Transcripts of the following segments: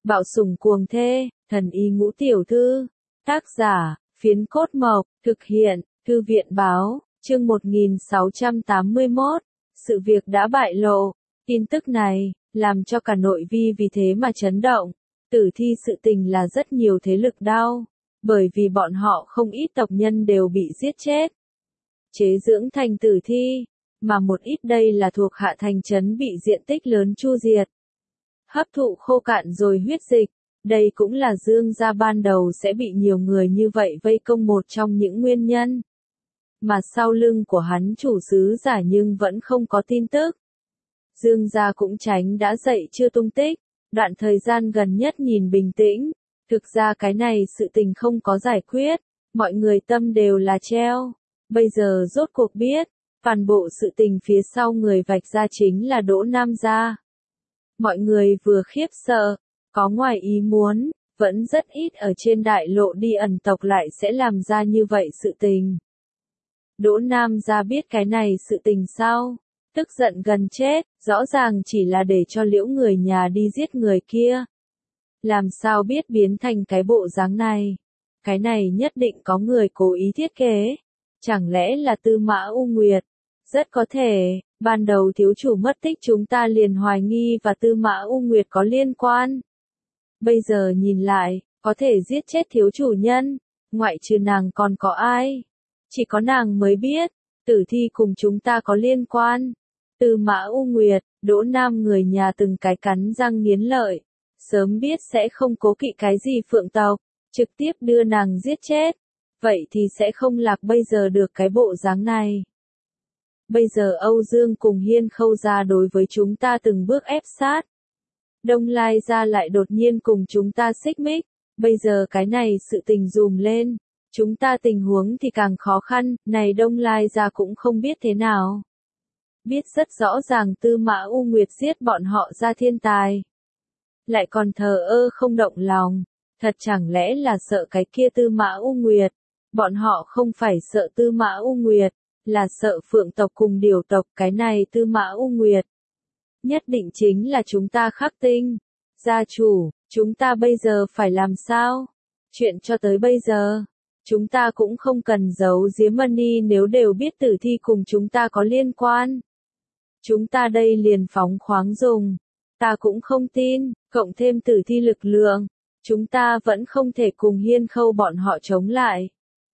Bạo sủng cuồng thê, thần y ngũ tiểu thư. Tác giả, Phiến Cốt Mộc, thực hiện, Thư viện Báo, chương 1681. Sự việc đã bại lộ. Tin tức này, làm cho cả nội vi vì thế mà chấn động. Tử thi sự tình là rất nhiều thế lực đau, bởi vì bọn họ không ít tộc nhân đều bị giết chết. Chế dưỡng thành tử thi, mà một ít đây là thuộc hạ thành trấn bị diện tích lớn chu diệt. Hấp thụ khô cạn rồi huyết dịch, đây cũng là Dương gia ban đầu sẽ bị nhiều người như vậy vây công một trong những nguyên nhân. Mà sau lưng của hắn chủ sứ giả nhưng vẫn không có tin tức. Dương gia cũng tránh đã dậy chưa tung tích, đoạn thời gian gần nhất nhìn bình tĩnh, thực ra cái này sự tình không có giải quyết, mọi người tâm đều là treo. Bây giờ rốt cuộc biết, toàn bộ sự tình phía sau người vạch ra chính là Đỗ Nam gia. Mọi người vừa khiếp sợ, có ngoài ý muốn, vẫn rất ít ở trên đại lộ đi ẩn tộc lại sẽ làm ra như vậy sự tình. Đỗ Nam gia biết cái này sự tình sau, tức giận gần chết, rõ ràng chỉ là để cho Liễu người nhà đi giết người kia. Làm sao biết biến thành cái bộ dáng này? Cái này nhất định có người cố ý thiết kế. Chẳng lẽ là Tư Mã U Nguyệt? Rất có thể, ban đầu thiếu chủ mất tích chúng ta liền hoài nghi và Tư Mã U Nguyệt có liên quan. Bây giờ nhìn lại, có thể giết chết thiếu chủ nhân, ngoại trừ nàng còn có ai? Chỉ có nàng mới biết, tử thi cùng chúng ta có liên quan. Tư Mã U Nguyệt, Đỗ Nam người nhà từng cái cắn răng nghiến lợi, sớm biết sẽ không cố kỵ cái gì phượng tộc, trực tiếp đưa nàng giết chết. Vậy thì sẽ không lạc bây giờ được cái bộ dáng này. Bây giờ Âu Dương cùng Hiên Khâu gia đối với chúng ta từng bước ép sát. Đông Lai gia lại đột nhiên cùng chúng ta xích mích, bây giờ cái này sự tình dùm lên, chúng ta tình huống thì càng khó khăn, này Đông Lai gia cũng không biết thế nào. Biết rất rõ ràng Tư Mã U Nguyệt giết bọn họ ra thiên tài. Lại còn thờ ơ không động lòng, thật chẳng lẽ là sợ cái kia Tư Mã U Nguyệt. Bọn họ không phải sợ Tư Mã U Nguyệt, là sợ phượng tộc cùng điều tộc cái này Tư Mã U Nguyệt. Nhất định chính là chúng ta khắc tinh. Gia chủ, chúng ta bây giờ phải làm sao? Chuyện cho tới bây giờ, chúng ta cũng không cần giấu giếm Mani nếu đều biết tử thi cùng chúng ta có liên quan. Chúng ta đây liền phóng khoáng dùng. Ta cũng không tin, cộng thêm tử thi lực lượng, chúng ta vẫn không thể cùng Hiên Khâu bọn họ chống lại.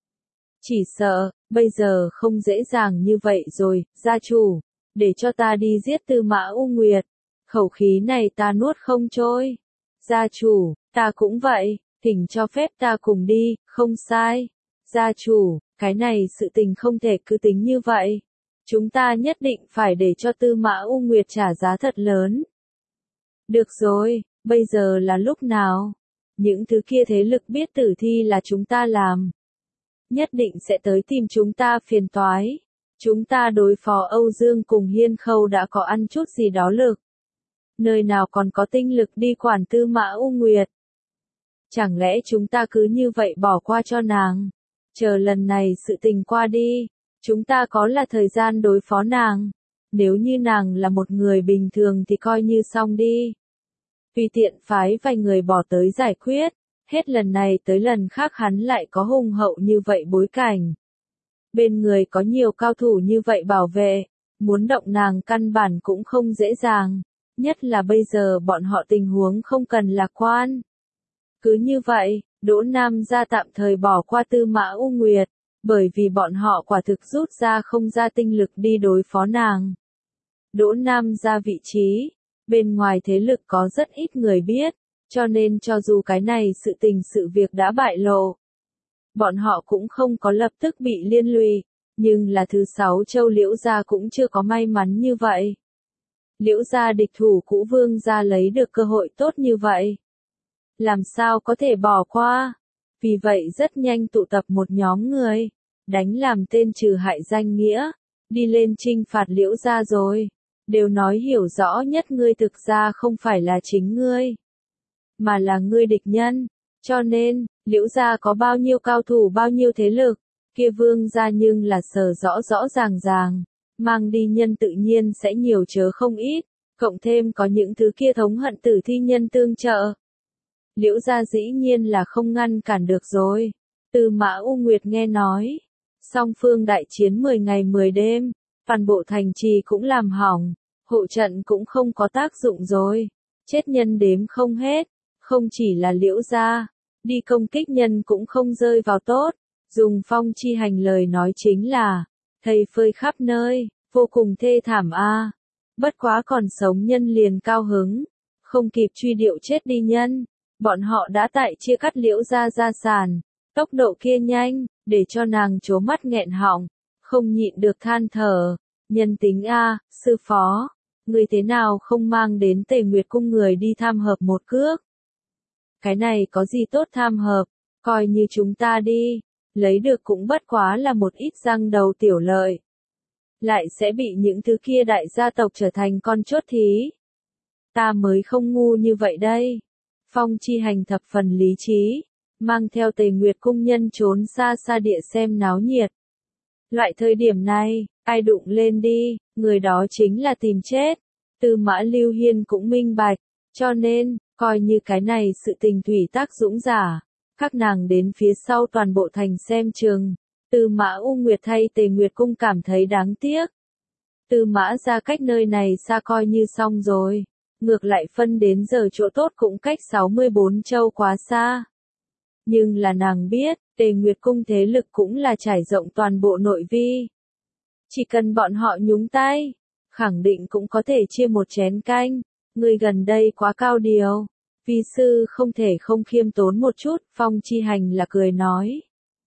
Chỉ sợ, bây giờ không dễ dàng như vậy rồi, gia chủ, để cho ta đi giết Tư Mã U Nguyệt. Khẩu khí này ta nuốt không trôi. Gia chủ, ta cũng vậy, thỉnh cho phép ta cùng đi, không sai. Gia chủ, cái này sự tình không thể cứ tính như vậy. Chúng ta nhất định phải để cho Tư Mã U Nguyệt trả giá thật lớn. Được rồi, bây giờ là lúc nào? Những thứ kia thế lực biết tử thi là chúng ta làm. Nhất định sẽ tới tìm chúng ta phiền toái. Chúng ta đối phó Âu Dương cùng Hiên Khâu đã có ăn chút gì đó lực. Nơi nào còn có tinh lực đi quản Tư Mã U Nguyệt. Chẳng lẽ chúng ta cứ như vậy bỏ qua cho nàng? Chờ lần này sự tình qua đi, chúng ta có là thời gian đối phó nàng. Nếu như nàng là một người bình thường thì coi như xong đi. Tùy tiện phái vài người bỏ tới giải quyết. Hết lần này tới lần khác hắn lại có hùng hậu như vậy bối cảnh. Bên người có nhiều cao thủ như vậy bảo vệ, muốn động nàng căn bản cũng không dễ dàng, nhất là bây giờ bọn họ tình huống không cần lạc quan. Cứ như vậy, Đỗ Nam gia tạm thời bỏ qua Tư Mã U Nguyệt, bởi vì bọn họ quả thực rút ra không ra tinh lực đi đối phó nàng. Đỗ Nam gia vị trí, bên ngoài thế lực có rất ít người biết. Cho nên cho dù cái này sự tình sự việc đã bại lộ, bọn họ cũng không có lập tức bị liên lụy, nhưng là thứ 6 châu Liễu gia cũng chưa có may mắn như vậy. Liễu gia địch thủ cũ Vương gia lấy được cơ hội tốt như vậy. Làm sao có thể bỏ qua? Vì vậy rất nhanh tụ tập một nhóm người, đánh làm tên trừ hại danh nghĩa, đi lên chinh phạt Liễu gia rồi. Đều nói hiểu rõ nhất ngươi thực ra không phải là chính ngươi, mà là ngươi địch nhân. Cho nên, Liễu gia có bao nhiêu cao thủ bao nhiêu thế lực, kia Vương gia nhưng là sở rõ rõ ràng ràng, mang đi nhân tự nhiên sẽ nhiều chớ không ít, cộng thêm có những thứ kia thống hận tử thi nhân tương trợ. Liễu gia dĩ nhiên là không ngăn cản được rồi. Tư Mã U Nguyệt nghe nói, song phương đại chiến 10 ngày 10 đêm, toàn bộ thành trì cũng làm hỏng, hộ trận cũng không có tác dụng rồi, chết nhân đếm không hết, không chỉ là Liễu gia, đi công kích nhân cũng không rơi vào tốt, dùng Phong Chi Hành lời nói chính là, thây phơi khắp nơi, vô cùng thê thảm a. Bất quá còn sống nhân liền cao hứng, không kịp truy điệu chết đi nhân, bọn họ đã tại chia cắt Liễu gia gia sản, tốc độ kia nhanh, để cho nàng trố mắt nghẹn họng, không nhịn được than thở, nhân tính a, sư phó, người thế nào không mang đến Tề Nguyệt cung người đi tham hợp một cước. Cái này có gì tốt tham hợp, coi như chúng ta đi, lấy được cũng bất quá là một ít răng đầu tiểu lợi. Lại sẽ bị những thứ kia đại gia tộc trở thành con chốt thí. Ta mới không ngu như vậy đây. Phong Chi Hành thập phần lý trí, mang theo Tề Nguyệt cung nhân trốn xa xa địa xem náo nhiệt. Loại thời điểm này, ai đụng lên đi, người đó chính là tìm chết. Tư Mã Lưu Hiên cũng minh bạch, cho nên, coi như cái này sự tình thủy tác dũng giả, các nàng đến phía sau toàn bộ thành xem trường. Tư Mã U Nguyệt thay Tề Nguyệt cung cảm thấy đáng tiếc. Tư Mã ra cách nơi này xa coi như xong rồi, ngược lại phân đến giờ chỗ tốt cũng cách 64 châu quá xa. Nhưng là nàng biết, Tề Nguyệt cung thế lực cũng là trải rộng toàn bộ nội vi. Chỉ cần bọn họ nhúng tay, khẳng định cũng có thể chia một chén canh. Người gần đây quá cao điều, vi sư không thể không khiêm tốn một chút. Phong Chi Hành là cười nói.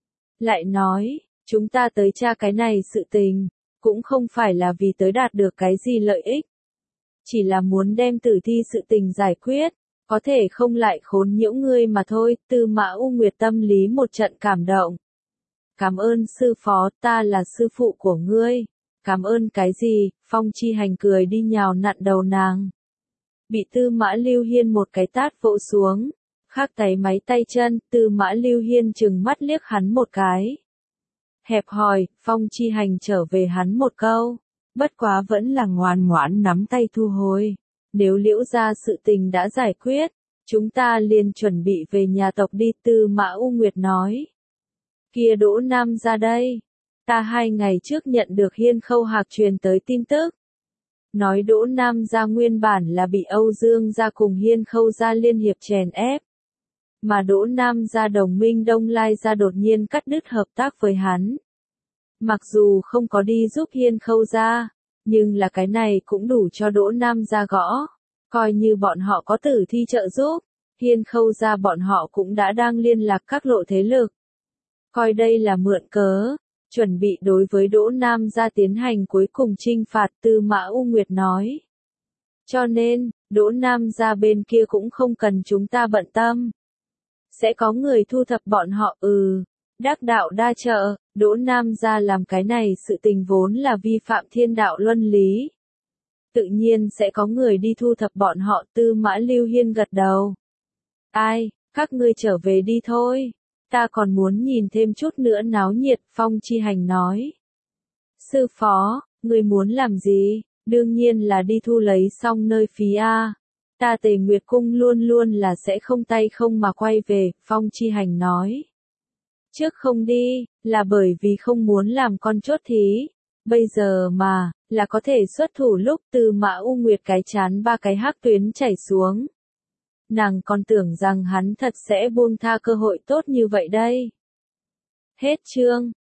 Lại nói, chúng ta tới tra cái này sự tình, cũng không phải là vì tới đạt được cái gì lợi ích. Chỉ là muốn đem tử thi sự tình giải quyết, có thể không lại khốn nhiễu ngươi mà thôi. Tư Mã U Nguyệt tâm lý một trận cảm động. Cảm ơn sư phó, ta là sư phụ của ngươi. Cảm ơn cái gì? Phong Chi Hành cười đi nhào nặn đầu nàng. Bị Tư Mã Lưu Hiên một cái tát vỗ xuống, khắc tay máy tay chân. Tư Mã Lưu Hiên trừng mắt liếc hắn một cái. Hẹp hòi, Phong Chi Hành trở về hắn một câu, bất quá vẫn là ngoan ngoãn nắm tay thu hồi. Nếu Liễu gia sự tình đã giải quyết, chúng ta liền chuẩn bị về nhà tộc đi. Tư Mã U Nguyệt nói. Kia Đỗ Nam ra đây, ta 2 ngày trước nhận được Hiên Khâu Hạc truyền tới tin tức. Nói Đỗ Nam gia nguyên bản là bị Âu Dương gia cùng Hiên Khâu gia liên hiệp chèn ép. Mà Đỗ Nam gia đồng minh Đông Lai gia đột nhiên cắt đứt hợp tác với hắn. Mặc dù không có đi giúp Hiên Khâu gia, nhưng là cái này cũng đủ cho Đỗ Nam gia gõ. Coi như bọn họ có tử thi trợ giúp, Hiên Khâu gia bọn họ cũng đã đang liên lạc các lộ thế lực. Coi đây là mượn cớ, chuẩn bị đối với Đỗ Nam gia tiến hành cuối cùng trinh phạt. Tư Mã U Nguyệt nói. Cho nên, Đỗ Nam gia bên kia cũng không cần chúng ta bận tâm. Sẽ có người thu thập bọn họ. Đắc đạo đa trợ, Đỗ Nam gia làm cái này sự tình vốn là vi phạm thiên đạo luân lý. Tự nhiên sẽ có người đi thu thập bọn họ. Tư Mã Lưu Hiên gật đầu. Ai, các ngươi trở về đi thôi. Ta còn muốn nhìn thêm chút nữa náo nhiệt. Phong Chi Hành nói. Sư phó, ngươi muốn làm gì? Đương nhiên là đi thu lấy xong nơi phí A. Ta Tề Nguyệt cung luôn luôn là sẽ không tay không mà quay về. Phong Chi Hành nói. Trước không đi, là bởi vì không muốn làm con chốt thí. Bây giờ mà, là có thể xuất thủ lúc. Tư Mã U Nguyệt cái chán 3 cái hắc tuyến chảy xuống. Nàng còn tưởng rằng hắn thật sẽ buông tha cơ hội tốt như vậy đây. Hết chương.